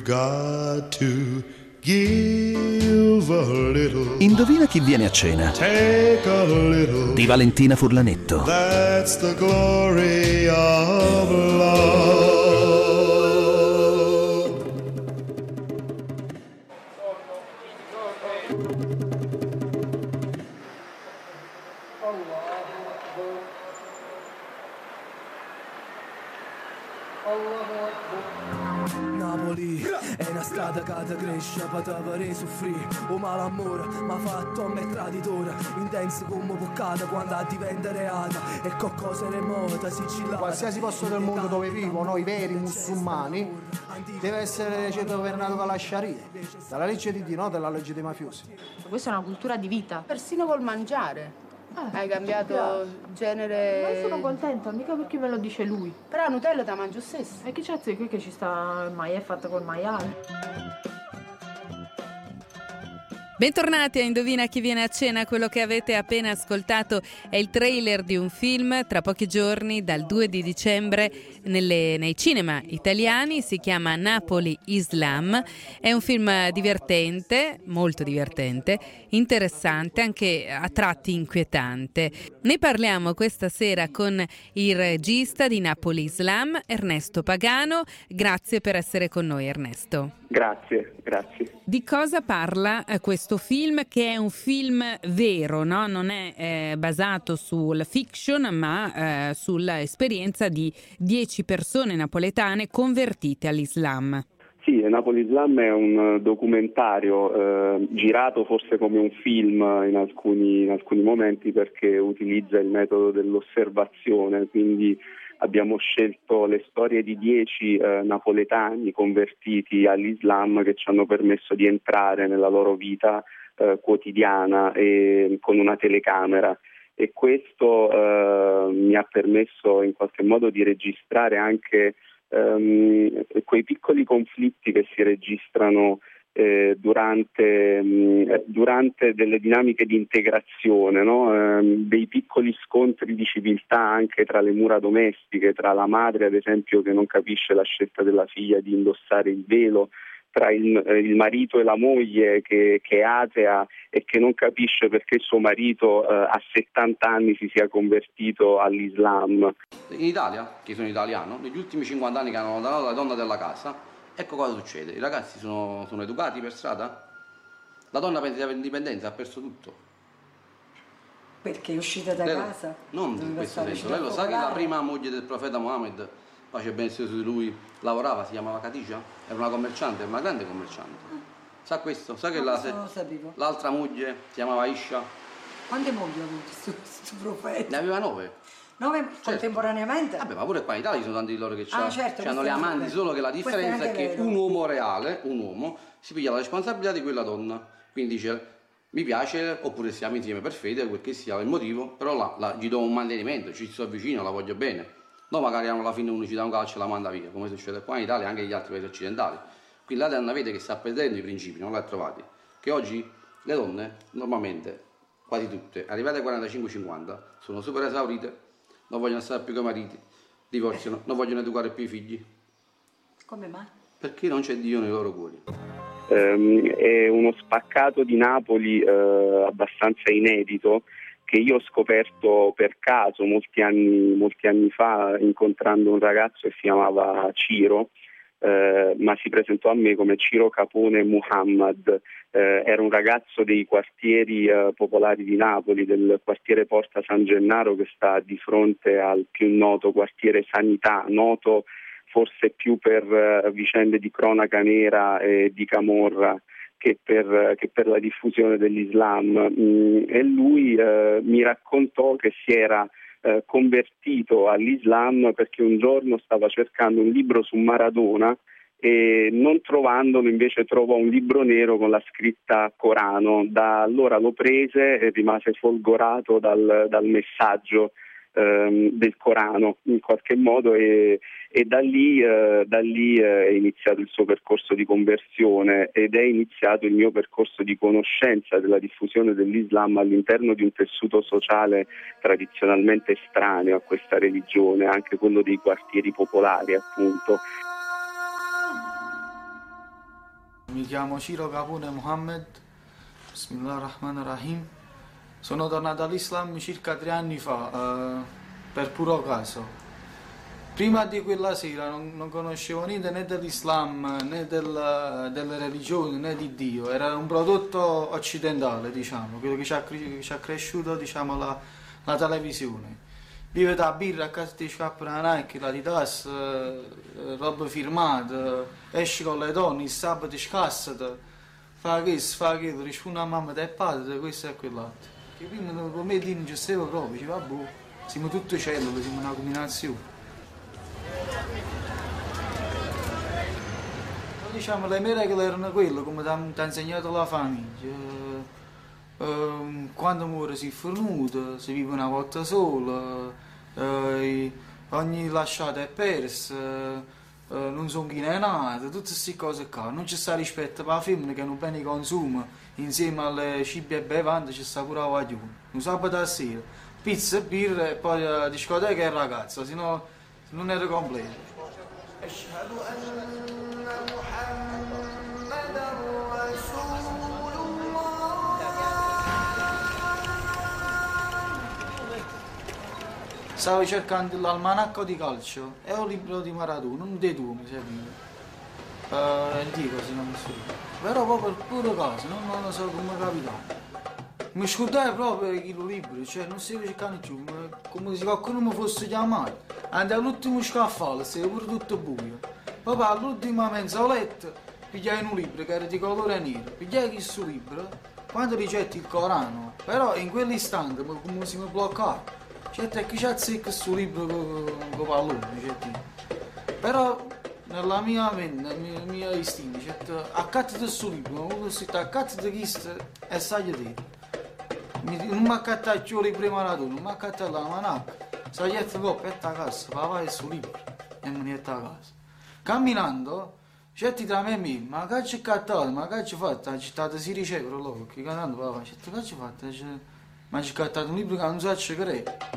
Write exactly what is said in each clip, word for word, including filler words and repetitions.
got to give a little. Indovina chi viene a cena? Take a little. Di Valentina Furlanetto. That's the glory of love. Napoli è una strada che ti cresce, per te per soffrire. O malamore, ma fatto a me traditore. Intenso come boccata quando diventa reata. E qualcosa remota, sigillata. Qualsiasi posto del mondo dove vivono i veri musulmani deve essere governato dalla Sharia, dalla legge di Dio, non dalla legge dei mafiosi. Questa è una cultura di vita. Persino col mangiare. Ah, Hai cambiato genere. Ma io sono contenta, mica perché me lo dice lui. Però la Nutella te la mangio stesso. E che c'è qui che ci sta il maiale fatto col maiale? Bentornati a Indovina chi viene a cena. Quello che avete appena ascoltato è il trailer di un film tra pochi giorni, dal due di dicembre, nelle, nei cinema italiani. Si chiama Napoli Islam. È un film divertente, molto divertente, interessante, anche a tratti inquietante. Ne parliamo questa sera con il regista di Napoli Islam, Ernesto Pagano. Grazie per essere con noi, Ernesto. Grazie, grazie. Di cosa parla eh, questo film, che è un film vero, no? Non è eh, basato sul fiction, ma eh, sull'esperienza di dieci persone napoletane convertite all'Islam. Sì, Napoli Islam è un documentario eh, girato forse come un film in alcuni, in alcuni momenti, perché utilizza il metodo dell'osservazione, quindi abbiamo scelto le storie di dieci eh, napoletani convertiti all'Islam che ci hanno permesso di entrare nella loro vita eh, quotidiana e, con una telecamera, e questo eh, mi ha permesso in qualche modo di registrare anche ehm, quei piccoli conflitti che si registrano Eh, durante, mh, durante delle dinamiche di integrazione, no? eh, dei piccoli scontri di civiltà anche tra le mura domestiche, tra la madre ad esempio che non capisce la scelta della figlia di indossare il velo, tra il, eh, il marito e la moglie che, che è atea e che non capisce perché suo marito eh, a settanta anni si sia convertito all'Islam. In Italia, che sono italiano, negli ultimi cinquanta anni che hanno allontanato la donna dalla casa, ecco cosa succede: i ragazzi sono, sono educati per strada, la donna pensa di avere indipendenza, ha perso tutto. Perché è uscita da lei, casa? Non in questo senso, lei lo sa che la prima moglie del profeta Mohammed, pace e benessere su di lui, lavorava, si chiamava Khadija, era una commerciante, una grande commerciante. Sa questo? Sa che no, la, non sapevo. L'altra moglie si chiamava Aisha? Quante mogli ha avuto questo profeta? Ne aveva nove. Nove certo. Contemporaneamente? Vabbè, ma pure qua in Italia ci sono tanti di loro che ah, certo, hanno le amanti, solo che la differenza è, è che vero. un uomo reale, un uomo, si piglia la responsabilità di quella donna. Quindi dice, mi piace, oppure stiamo insieme per fede, quel che sia il motivo, però la, la, gli do un mantenimento, ci sto vicino, la voglio bene. No, magari alla fine uno ci dà un calcio e la manda via, come succede qua in Italia e anche negli altri paesi occidentali. Quindi la donna vede che sta perdendo i principi, non l'ha trovati. Che oggi le donne, normalmente, quasi tutte, arrivate ai quarantacinque cinquanta, sono super esaurite, non vogliono stare più con i mariti, divorziano, non vogliono educare più i figli. Come mai? Perché non c'è Dio nei loro cuori. Um, è uno spaccato di Napoli uh, abbastanza inedito, che io ho scoperto per caso molti anni, molti anni fa, incontrando un ragazzo che si chiamava Ciro, eh, ma si presentò a me come Ciro Capone Muhammad. Eh, era un ragazzo dei quartieri eh, popolari di Napoli, del quartiere Porta San Gennaro, che sta di fronte al più noto quartiere Sanità, noto forse più per eh, vicende di cronaca nera e di camorra che per, che per la diffusione dell'Islam. Mm, e lui eh, mi raccontò che si era eh, convertito all'Islam perché un giorno stava cercando un libro su Maradona e non trovandolo invece trovò un libro nero con la scritta Corano. Da allora lo prese e rimase folgorato dal, dal messaggio ehm, del Corano in qualche modo, e, e da lì, eh, da lì eh, è iniziato il suo percorso di conversione ed è iniziato il mio percorso di conoscenza della diffusione dell'Islam all'interno di un tessuto sociale tradizionalmente estraneo a questa religione, anche quello dei quartieri popolari appunto. Mi chiamo Ciro Capone Mohammed, Bismillahirrahmanirrahim. Sono tornato all'Islam circa tre anni fa, eh, per puro caso. Prima di quella sera non, non conoscevo niente né dell'Islam né del, delle religioni né di Dio, era un prodotto occidentale, diciamo, quello che ci ha, che ci ha cresciuto, diciamo, la, la televisione. Vive da birra, a casa ti scappa una Nike, l'Adidas, eh, roba firmata, esci con le donne, il sabato scassate, fa questo, fa quello, risponde a mamma, te padre, questo e quell'altro. Che prima con me non ci stava proprio, diceva, boh, siamo tutte cellule, siamo una combinazione. Diciamo, le mie regole erano quelle, come ti ha insegnato la famiglia. Uh, quando muore si è fornuto, si vive una volta sola, uh, ogni lasciata è persa, uh, non sono chi ne è nato, tutte queste cose qua. Non ci sta rispetto per la femmina che non bene consuma, insieme alle cibi e bevande ci sta pure la guaglione. Un sabato sera, pizza e birra e poi la discoteca e il ragazzo, se no non era completo. Stavo cercando l'almanacco di calcio e un libro di Maradona, un dei due mi serviva. Uh, il dico se non mi sbaglio. Però proprio per puro caso, non, non lo so come capitava. Mi scordai proprio il libro, cioè non si cercando più, come se qualcuno mi fosse chiamato. Andai all'ultimo scaffale, stava pure tutto buio. Poi all'ultima mezz'oretta pigliai un libro che era di colore nero, pigliai questo libro, quando ricetti il Corano, però in quell'istante come si mi bloccava. Certo, che c'è questo libro con pallone, però nella mia mente, nel mio, mio istinto, certo, accatto questo libro, ma questo accatto di questo e sai te. Non mi accattai più il libro di Maradona, non mi accattai la manacca, sai che coppa e a casa, papà è sul libro e me ne è a casa. Camminando, certi tra me e me, ma che c'è accattato, ma che c'è fatto? Ha cittato si ricevere loro, che cantando papà, certo, che c'è fatto? Ma c'è accattato un libro che non so se crede.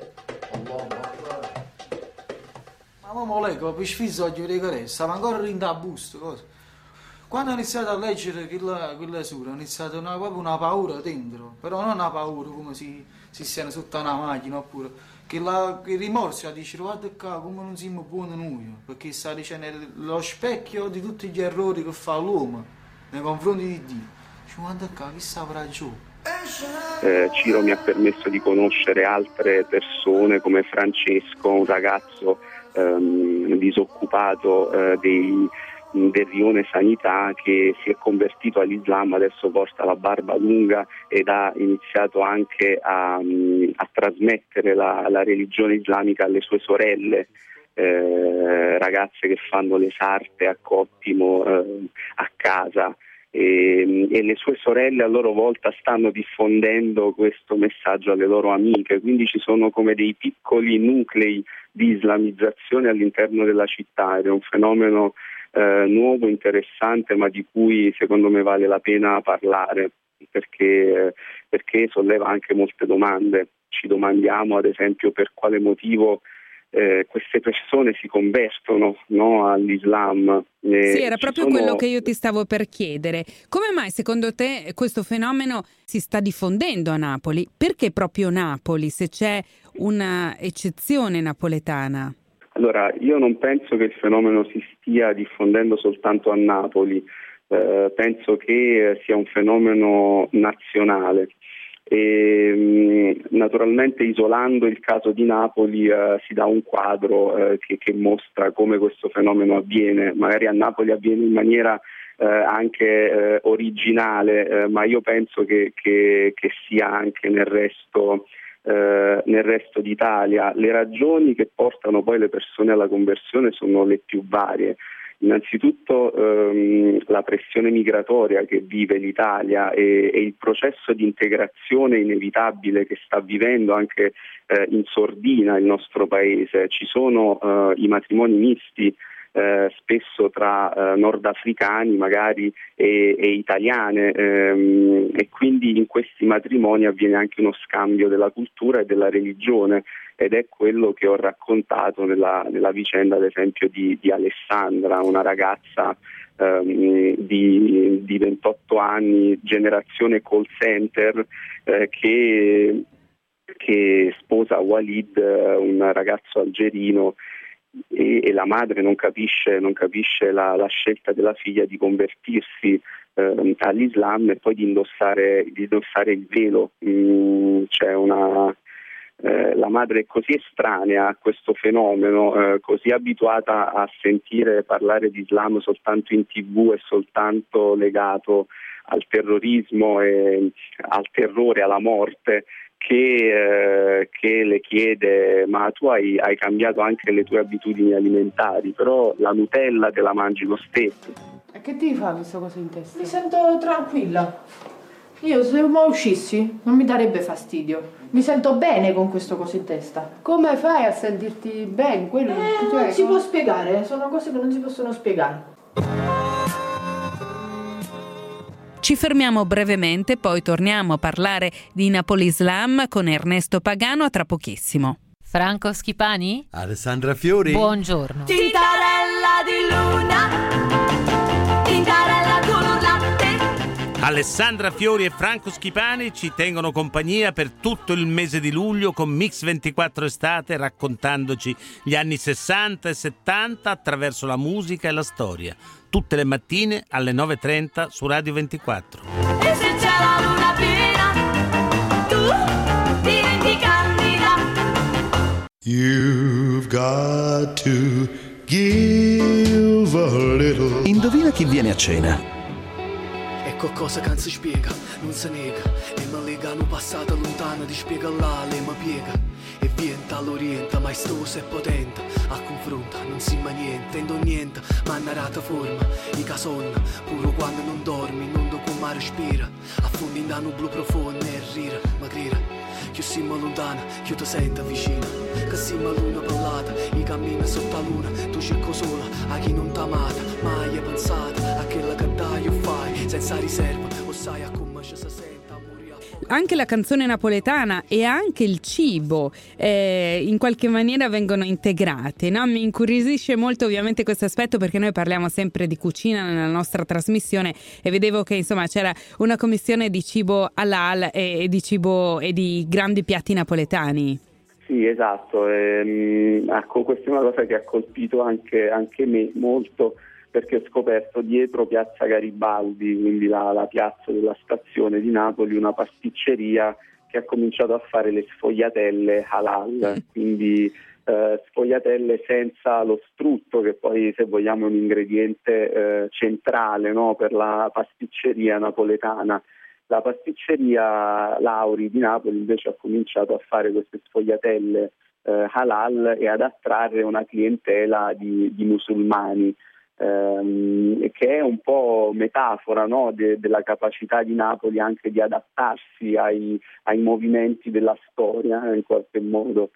Ma mamma leggo, per sfiso oggi vedere, stava ancora rindo a busto, cosa. Quando ho iniziato a leggere quella, quella sura, ho iniziato una, proprio una paura dentro, però non una paura come si, si sente sotto una macchina, oppure che, la, che il rimorso a dire guarda qua come non siamo buoni noi, perché sta dicendo lo specchio di tutti gli errori che fa l'uomo nei confronti di Dio. Dice guarda qua, chi sta ragione? Eh, Ciro mi ha permesso di conoscere altre persone come Francesco, un ragazzo ehm, disoccupato eh, dei, del rione Sanità che si è convertito all'Islam, adesso porta la barba lunga ed ha iniziato anche a, a trasmettere la, la religione islamica alle sue sorelle, eh, ragazze che fanno le sarte a Cottimo eh, a casa. E, e le sue sorelle a loro volta stanno diffondendo questo messaggio alle loro amiche, quindi ci sono come dei piccoli nuclei di islamizzazione all'interno della città ed è un fenomeno eh, nuovo, interessante, ma di cui secondo me vale la pena parlare perché, perché solleva anche molte domande. Ci domandiamo ad esempio per quale motivo Eh, queste persone si convertono, no, all'Islam. Eh, sì, era proprio sono... quello che io ti stavo per chiedere. Come mai secondo te questo fenomeno si sta diffondendo a Napoli? Perché proprio Napoli, se c'è una eccezione napoletana? Allora, io non penso che il fenomeno si stia diffondendo soltanto a Napoli, eh, penso che sia un fenomeno nazionale. E, naturalmente isolando il caso di Napoli eh, si dà un quadro eh, che, che mostra come questo fenomeno avviene. Magari a Napoli avviene in maniera eh, anche eh, originale, eh, ma io penso che, che, che sia anche nel resto, eh, nel resto d'Italia. Le ragioni che portano poi le persone alla conversione sono le più varie. Innanzitutto ehm, la pressione migratoria che vive l'Italia e, e il processo di integrazione inevitabile che sta vivendo anche eh, in sordina il nostro paese. Ci sono eh, i matrimoni misti eh, spesso tra eh, nordafricani magari e, e italiane, ehm, e quindi in questi matrimoni avviene anche uno scambio della cultura e della religione, ed è quello che ho raccontato nella, nella vicenda ad esempio di, di Alessandra, una ragazza ehm, di, di ventotto anni, generazione call center, eh, che, che sposa Walid, un ragazzo algerino, e, e la madre non capisce, non capisce la, la scelta della figlia di convertirsi eh, all'Islam e poi di indossare, di indossare il velo. Mm, c'è una Eh, la madre è così estranea a questo fenomeno, eh, così abituata a sentire parlare di Islam soltanto in tivù e soltanto legato al terrorismo e al terrore, alla morte, che, eh, che le chiede: ma tu hai, hai cambiato anche le tue abitudini alimentari, però la Nutella te la mangi lo stesso. E che ti fa questa cosa in testa? Mi sento tranquilla. Io se mo uscissi non mi darebbe fastidio. Mi sento bene con questo coso in testa. Come fai a sentirti bene? Quello Eh, cioè, non si come... può spiegare, sono cose che non si possono spiegare. Ci fermiamo brevemente, poi torniamo a parlare di Napoli Islam con Ernesto Pagano a tra pochissimo. Franco Schipani? Alessandra Fiori? Buongiorno. Tintarella di luna, tintarella color latte. Alessandra Fiori e Franco Schipani ci tengono compagnia per tutto il mese di luglio con Mix ventiquattro Estate, raccontandoci gli anni sessanta e settanta attraverso la musica e la storia. Tutte le mattine alle nove e trenta su Radio ventiquattro. E se c'è la luna piena, tu diventi candida. You've got to give a little. Indovina chi viene a cena. È qualcosa che non si spiega, non si nega. E mi lega un passato lontano, ti spiega là, le mi piega. E vienta all'oriente, maestosa e potente. A confronto non si ma niente, non niente, ma narrata forma. I casonna, pure quando non dormi, non do come respira. Affondi in danno blu profondo e rira, ma grira. Più siamo lontana, più ti sento vicina. Che siamo luna parlata, i cammini sotto la luna. Tu cerco sola, a chi non t'amata. Mai hai pensato a quella che dai o fai, senza riserva, o sai a come ci si sente. Anche la canzone napoletana e anche il cibo eh, in qualche maniera vengono integrate, no? Mi incuriosisce molto ovviamente questo aspetto, perché noi parliamo sempre di cucina nella nostra trasmissione e vedevo che insomma c'era una commissione di cibo halal e, e di cibo e di grandi piatti napoletani. Sì, esatto, ehm, ecco, questa è una cosa che ha colpito anche, anche me molto, perché ho scoperto dietro Piazza Garibaldi, quindi la, la piazza della stazione di Napoli, una pasticceria che ha cominciato a fare le sfogliatelle halal, quindi eh, sfogliatelle senza lo strutto, che poi se vogliamo è un ingrediente eh, centrale, no, per la pasticceria napoletana. La pasticceria Lauri di Napoli invece ha cominciato a fare queste sfogliatelle eh, halal e ad attrarre una clientela di, di musulmani. Ehm, che è un po' metafora, no, de, della capacità di Napoli anche di adattarsi ai, ai movimenti della storia, eh, in qualche modo.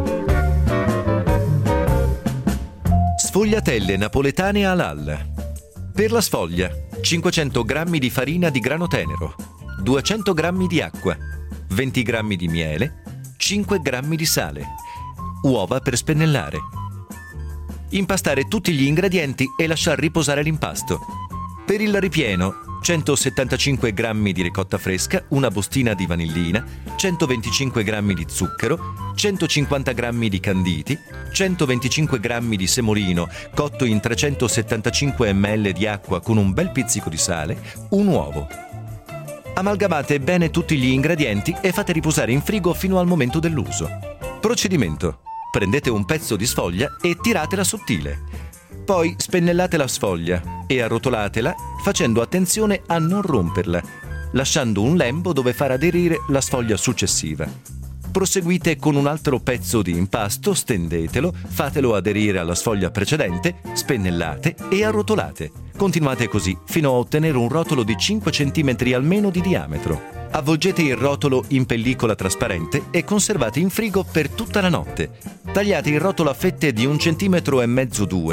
Sfogliatelle napoletane halal. Per la sfoglia, cinquecento grammi di farina di grano tenero, duecento grammi di acqua, venti grammi di miele, cinque grammi di sale, uova per spennellare. Impastare tutti gli ingredienti e lasciar riposare l'impasto. Per il ripieno, centosettantacinque grammi di ricotta fresca, una bustina di vanillina, centoventicinque grammi di zucchero, centocinquanta grammi di canditi, centoventicinque grammi di semolino cotto in trecentosettantacinque millilitri di acqua con un bel pizzico di sale, un uovo. Amalgamate bene tutti gli ingredienti e fate riposare in frigo fino al momento dell'uso. Procedimento: prendete un pezzo di sfoglia e tiratela sottile. Poi spennellate la sfoglia e arrotolatela facendo attenzione a non romperla, lasciando un lembo dove far aderire la sfoglia successiva. Proseguite con un altro pezzo di impasto, stendetelo, fatelo aderire alla sfoglia precedente, spennellate e arrotolate. Continuate così fino a ottenere un rotolo di cinque centimetri almeno di diametro. Avvolgete il rotolo in pellicola trasparente e conservate in frigo per tutta la notte. Tagliate il rotolo a fette di un centimetro e mezzo due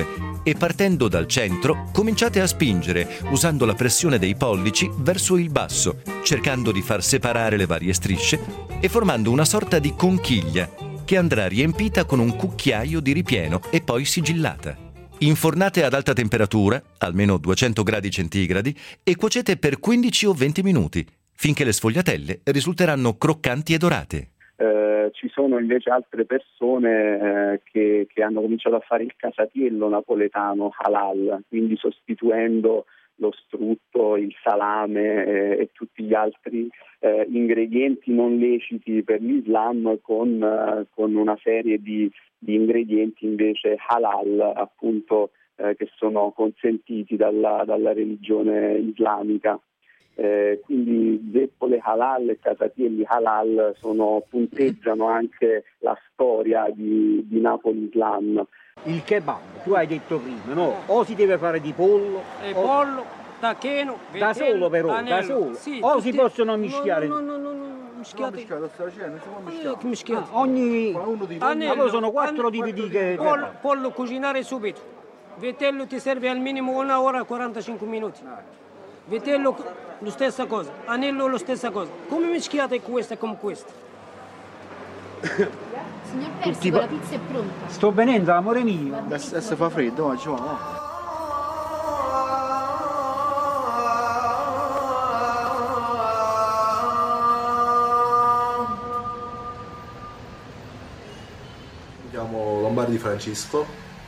e partendo dal centro cominciate a spingere usando la pressione dei pollici verso il basso, cercando di far separare le varie strisce e formando una sorta di conchiglia che andrà riempita con un cucchiaio di ripieno e poi sigillata. Infornate ad alta temperatura, almeno duecento gradi centigradi, e cuocete per quindici o venti minuti, finché le sfogliatelle risulteranno croccanti e dorate. Eh, ci sono invece altre persone eh, che, che hanno cominciato a fare il casatiello napoletano halal, quindi sostituendo lo strutto, il salame eh, e tutti gli altri eh, ingredienti non leciti per l'Islam con, eh, con una serie di, di ingredienti invece halal, appunto eh, che sono consentiti dalla, dalla religione islamica. Eh, quindi zeppole halal e casatielli halal sono, punteggiano anche la storia di, di Napoli Islam. Il kebab, tu hai detto prima, no? O si deve fare di pollo, E o... pollo, tacchino, da vitello, solo però, anello. da solo. Sì, o tutti- si possono mischiare. No, no, no, no, no, mischiate. Non si può mischiare. Che mischiate? Ah, ogni... Anello, Allora sono quattro ane- tipi di che... Pollo, pollo cucinare subito. Vitello ti serve al minimo una ora e quarantacinque minuti. Vitello lo stessa cosa, anello lo stessa cosa. Come mischiate questa con questa? Signor Tutti Persico, va- la pizza è pronta. Sto venendo, amore mio. Adesso adesso fa freddo, ma ci va. Mi chiamo Lombardi Francesco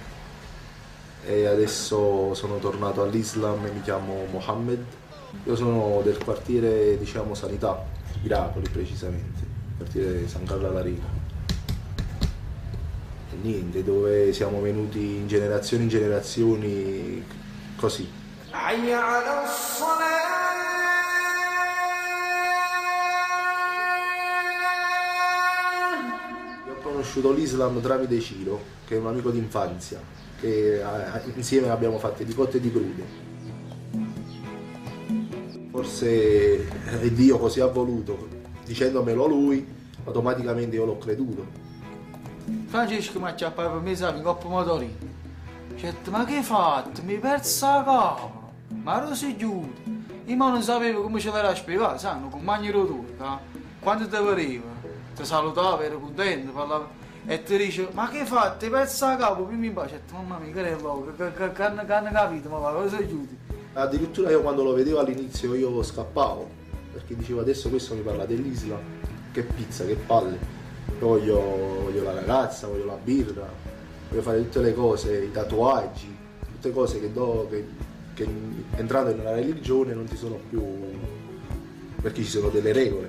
e adesso sono tornato all'Islam e mi chiamo Mohammed. Io sono del quartiere, diciamo, Sanità, Miracoli precisamente, quartiere San Carlo alla Riga. E niente, dove siamo venuti in generazioni in generazioni così. Io ho conosciuto l'Islam tramite Ciro, che è un amico d'infanzia, che eh, insieme abbiamo fatto di cotte e di crude. Forse eh, Dio così ha voluto, dicendomelo lui, automaticamente io l'ho creduto. Francesco mi ha acciappato per me, sai, in coppa motorino. Ho detto, ma che hai fatto? Mi hai perso la capra. Ma lo si chiude. Io non sapevo come ce l'era spiegato, sai, un compagno rotore, quando ti pareva, ti salutava, ero contento, parlava, e ti dice, ma che hai fatto? Hai perso la capra? Prima in pace, ho detto, mamma mia, che è loco, che hanno capito, ma cosa si chiude? Addirittura io quando lo vedevo all'inizio io scappavo, perché dicevo adesso questo mi parla dell'Islam, che pizza, che palle. Io voglio, voglio la ragazza, voglio la birra, voglio fare tutte le cose, i tatuaggi, tutte cose che, do, che, che entrando in una religione non ci sono più, perché ci sono delle regole.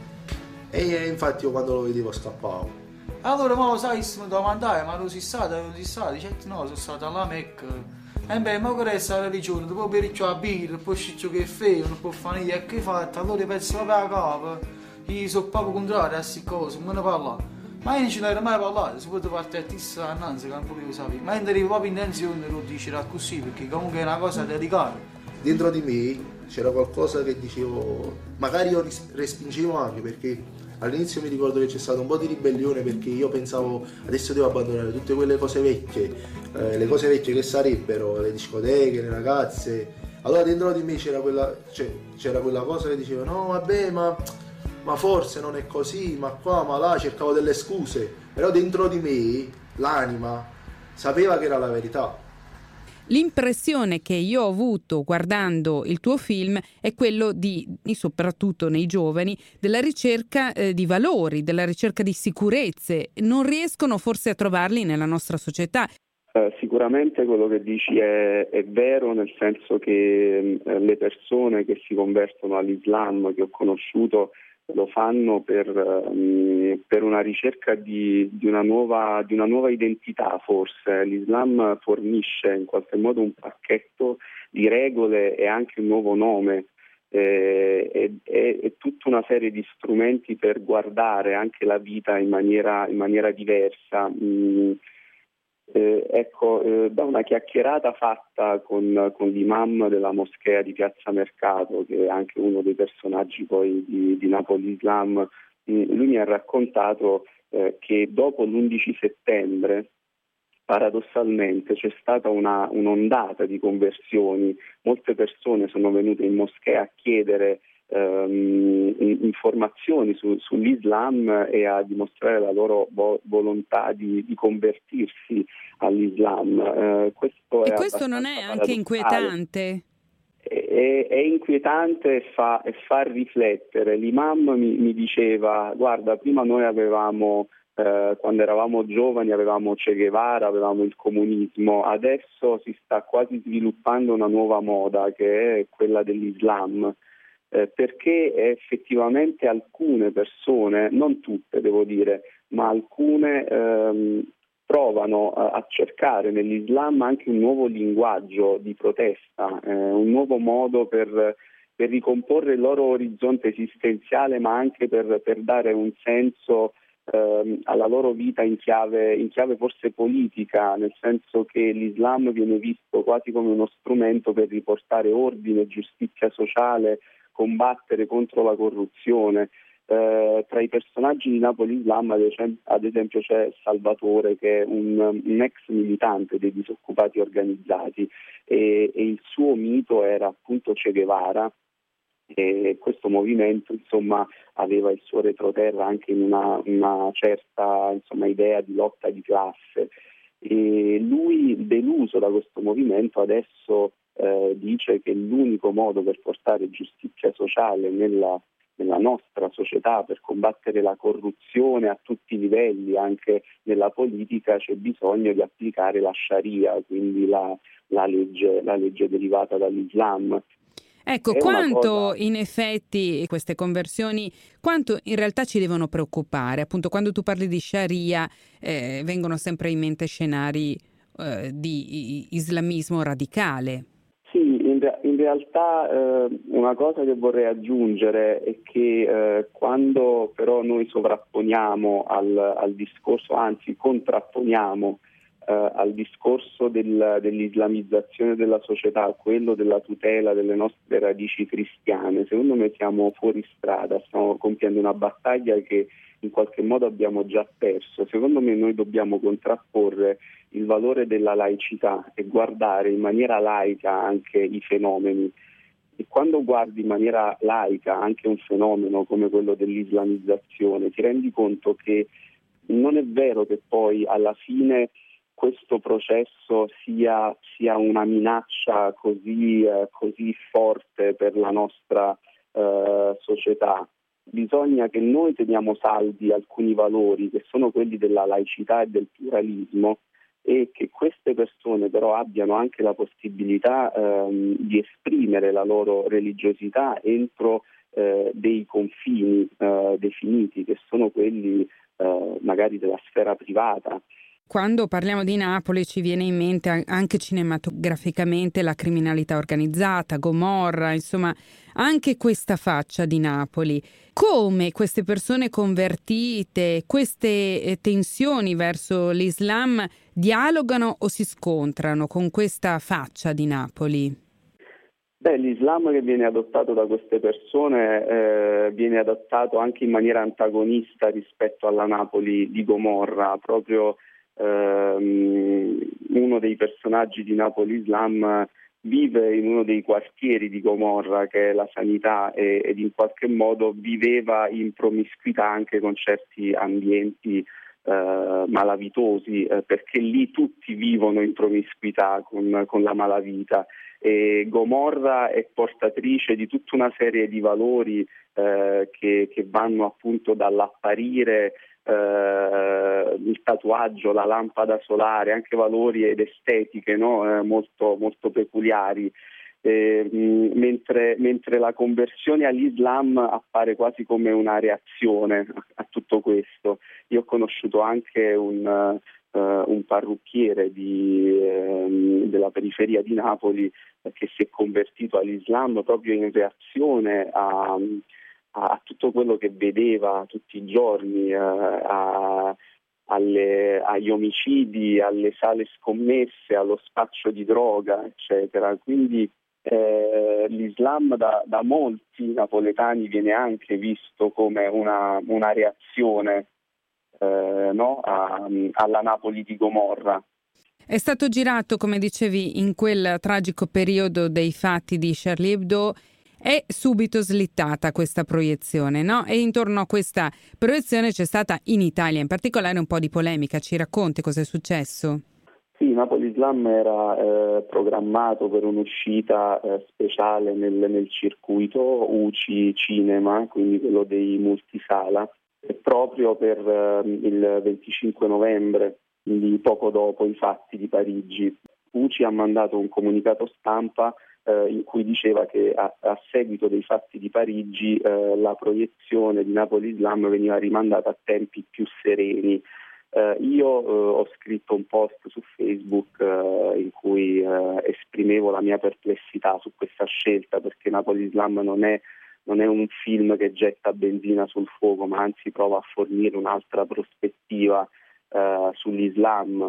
E infatti io quando lo vedevo scappavo. Allora, ma lo sai, mi devo mandare, ma non si sa, non si sa, dice, no, sono stato alla Mecca. E beh, ma che resta la religione, dopo bere la birra, poi sciccio che è feio, non può fare niente, e che hai fatto? Allora penso proprio alla capa, io sono proprio contrario a queste cose, non me ne parlare. Ma io non ce ne ero mai parlato, si poteva partire a tissa annanzi, che non potevo sapere. Ma io avevo proprio intenzione di dire così, perché comunque è una cosa delicata. Dentro di me c'era qualcosa che dicevo, magari io ris- respingevo anche, perché all'inizio mi ricordo che c'è stato un po' di ribellione, perché io pensavo adesso devo abbandonare tutte quelle cose vecchie, eh, le cose vecchie che sarebbero le discoteche, le ragazze. Allora dentro di me c'era quella, cioè, c'era quella cosa che diceva no vabbè ma, ma forse non è così, ma qua, ma là, cercavo delle scuse, però dentro di me l'anima sapeva che era la verità. L'impressione che io ho avuto guardando il tuo film è quello di, soprattutto nei giovani, della ricerca eh, di valori, della ricerca di sicurezze. Non riescono forse a trovarli nella nostra società. Eh, sicuramente quello che dici è, è vero, nel senso che eh, le persone che si convertono all'Islam, che ho conosciuto, lo fanno per, um, per una ricerca di, di, una nuova, di una nuova identità forse. L'Islam fornisce in qualche modo un pacchetto di regole e anche un nuovo nome eh, e, e, e tutta una serie di strumenti per guardare anche la vita in maniera, in maniera diversa. Mm. Eh, ecco, eh, da una chiacchierata fatta con, con l'imam della moschea di Piazza Mercato, che è anche uno dei personaggi poi di, di Napoli Islam, mh, lui mi ha raccontato eh, che dopo l'undici settembre paradossalmente c'è stata una, un'ondata di conversioni, molte persone sono venute in moschea a chiedere ehm, informazioni su, sull'Islam e a dimostrare la loro vo- volontà di, di convertirsi all'Islam. Eh, questo E è questo non è anche paradossale. inquietante? È, è inquietante e fa, e fa riflettere. L'imam mi, mi diceva: guarda, prima noi avevamo, eh, quando eravamo giovani, avevamo Che Guevara, avevamo il comunismo, adesso si sta quasi sviluppando una nuova moda che è quella dell'Islam, eh, perché effettivamente alcune persone, non tutte devo dire, ma alcune ehm, provano a cercare nell'Islam anche un nuovo linguaggio di protesta, eh, un nuovo modo per, per ricomporre il loro orizzonte esistenziale, ma anche per, per dare un senso eh, alla loro vita in chiave, in chiave forse politica, nel senso che l'Islam viene visto quasi come uno strumento per riportare ordine, giustizia sociale, combattere contro la corruzione. Eh, tra i personaggi di Napoli Islam ad esempio, ad esempio c'è Salvatore, che è un, un ex militante dei disoccupati organizzati, e, e il suo mito era appunto Che Guevara, e questo movimento insomma aveva il suo retroterra anche in una, una certa insomma, idea di lotta di classe, e lui, deluso da questo movimento, adesso eh, dice che l'unico modo per portare giustizia sociale nella nella nostra società, per combattere la corruzione a tutti i livelli, anche nella politica, c'è bisogno di applicare la Sharia, quindi la, la, legge, la legge derivata dall'Islam. Ecco, È quanto cosa... in effetti queste conversioni, quanto in realtà ci devono preoccupare? Appunto, quando tu parli di Sharia eh, vengono sempre in mente scenari eh, di islamismo radicale. Sì, in, re- in realtà eh, una cosa che vorrei aggiungere è che eh, quando però noi sovrapponiamo al, al discorso, anzi contrapponiamo eh, al discorso del, dell'islamizzazione della società, quello della tutela delle nostre radici cristiane, secondo me siamo fuori strada, stiamo compiendo una battaglia che in qualche modo abbiamo già perso. Secondo me noi dobbiamo contrapporre il valore della laicità e guardare in maniera laica anche i fenomeni. E quando guardi in maniera laica anche un fenomeno come quello dell'islamizzazione, ti rendi conto che non è vero che poi alla fine questo processo sia, sia una minaccia così, eh, così forte per la nostra eh, società. Bisogna che noi teniamo saldi alcuni valori che sono quelli della laicità e del pluralismo, e che queste persone però abbiano anche la possibilità ehm, di esprimere la loro religiosità entro eh, dei confini eh, definiti, che sono quelli eh, magari della sfera privata. Quando parliamo di Napoli ci viene in mente anche cinematograficamente la criminalità organizzata, Gomorra, insomma anche questa faccia di Napoli. Come queste persone convertite, queste tensioni verso l'Islam dialogano o si scontrano con questa faccia di Napoli? Beh, l'Islam che viene adottato da queste persone eh, viene adottato anche in maniera antagonista rispetto alla Napoli di Gomorra. Proprio ehm, uno dei personaggi di Napoli Islam vive in uno dei quartieri di Gomorra, che è la sanità, e, ed in qualche modo viveva in promiscuità anche con certi ambienti eh, malavitosi, eh, perché lì tutti vivono in promiscuità con, con la malavita. E Gomorra è portatrice di tutta una serie di valori eh, che, che vanno appunto dall'apparire, eh, il tatuaggio, la lampada solare, anche valori ed estetiche, no? eh, molto, molto peculiari. Eh, mh, mentre, mentre la conversione all'Islam appare quasi come una reazione a, a tutto questo. Io ho conosciuto anche un... Uh, un parrucchiere di, um, della periferia di Napoli uh, che si è convertito all'Islam proprio in reazione a, a tutto quello che vedeva tutti i giorni, uh, a, alle, agli omicidi, alle sale scommesse, allo spaccio di droga, eccetera. Quindi eh, l'Islam da, da molti napoletani viene anche visto come una, una reazione Eh, no? a, alla Napoli di Gomorra. È stato girato, come dicevi, in quel tragico periodo dei fatti di Charlie Hebdo. È subito slittata questa proiezione, no? E intorno a questa proiezione c'è stata in Italia in particolare un po' di polemica. Ci racconti cosa è successo? Sì, Napoli Slam era eh, programmato per un'uscita eh, speciale nel, nel circuito U C I Cinema, quindi quello dei multisala, e proprio per eh, il venticinque novembre, quindi poco dopo i fatti di Parigi. U C I ha mandato un comunicato stampa eh, in cui diceva che a, a seguito dei fatti di Parigi eh, la proiezione di Napoli Slam veniva rimandata a tempi più sereni. Uh, io uh, ho scritto un post su Facebook uh, in cui uh, esprimevo la mia perplessità su questa scelta, perché Napoli Slam non è, non è un film che getta benzina sul fuoco, ma anzi prova a fornire un'altra prospettiva uh, sull'Islam.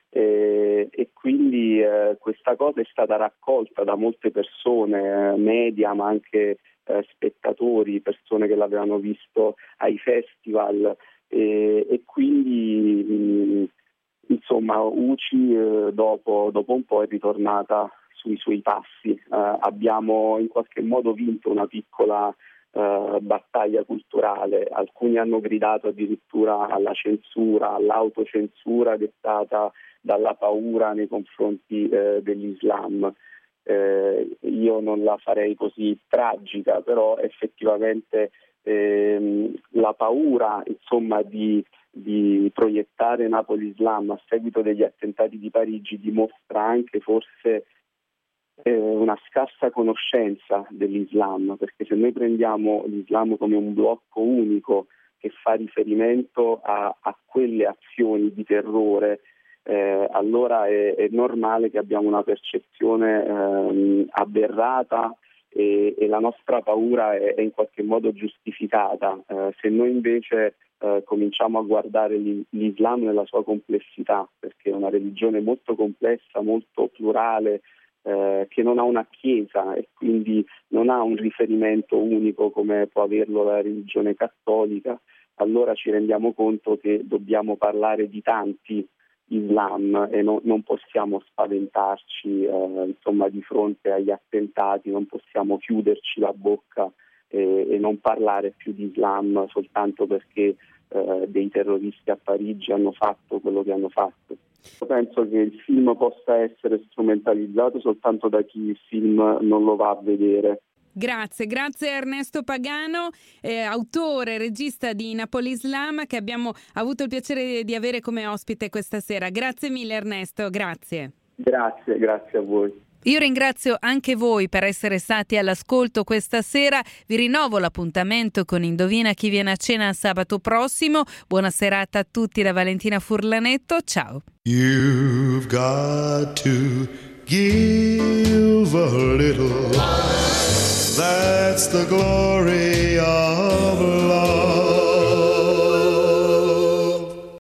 E, e quindi uh, questa cosa è stata raccolta da molte persone, uh, media ma anche uh, spettatori, persone che l'avevano visto ai festival. E, e quindi mh, insomma U C I eh, dopo, dopo un po' è ritornata sui suoi passi. Eh, abbiamo in qualche modo vinto una piccola eh, battaglia culturale. Alcuni hanno gridato addirittura alla censura, all'autocensura dettata dalla paura nei confronti eh, dell'Islam. Eh, io non la farei così tragica, però effettivamente Ehm, la paura insomma di, di proiettare Napoli Slam a seguito degli attentati di Parigi dimostra anche forse eh, una scarsa conoscenza dell'Islam, perché se noi prendiamo l'Islam come un blocco unico che fa riferimento a, a quelle azioni di terrore, eh, allora è, è normale che abbiamo una percezione ehm, aberrata E, e la nostra paura è, è in qualche modo giustificata. Eh, se noi invece eh, cominciamo a guardare l'Islam nella sua complessità, perché è una religione molto complessa, molto plurale, eh, che non ha una chiesa e quindi non ha un riferimento unico come può averlo la religione cattolica, allora ci rendiamo conto che dobbiamo parlare di tanti Islam e no, non possiamo spaventarci eh, insomma di fronte agli attentati, non possiamo chiuderci la bocca e, e non parlare più di Islam soltanto perché eh, dei terroristi a Parigi hanno fatto quello che hanno fatto. Io penso che il film possa essere strumentalizzato soltanto da chi il film non lo va a vedere. Grazie, grazie a Ernesto Pagano, eh, autore, regista di Napoli Slam, che abbiamo avuto il piacere di avere come ospite questa sera. Grazie mille Ernesto, grazie. Grazie, grazie a voi. Io ringrazio anche voi per essere stati all'ascolto questa sera. Vi rinnovo l'appuntamento con Indovina chi viene a cena sabato prossimo. Buona serata a tutti da Valentina Furlanetto. Ciao. You've got to give a little. That's the glory of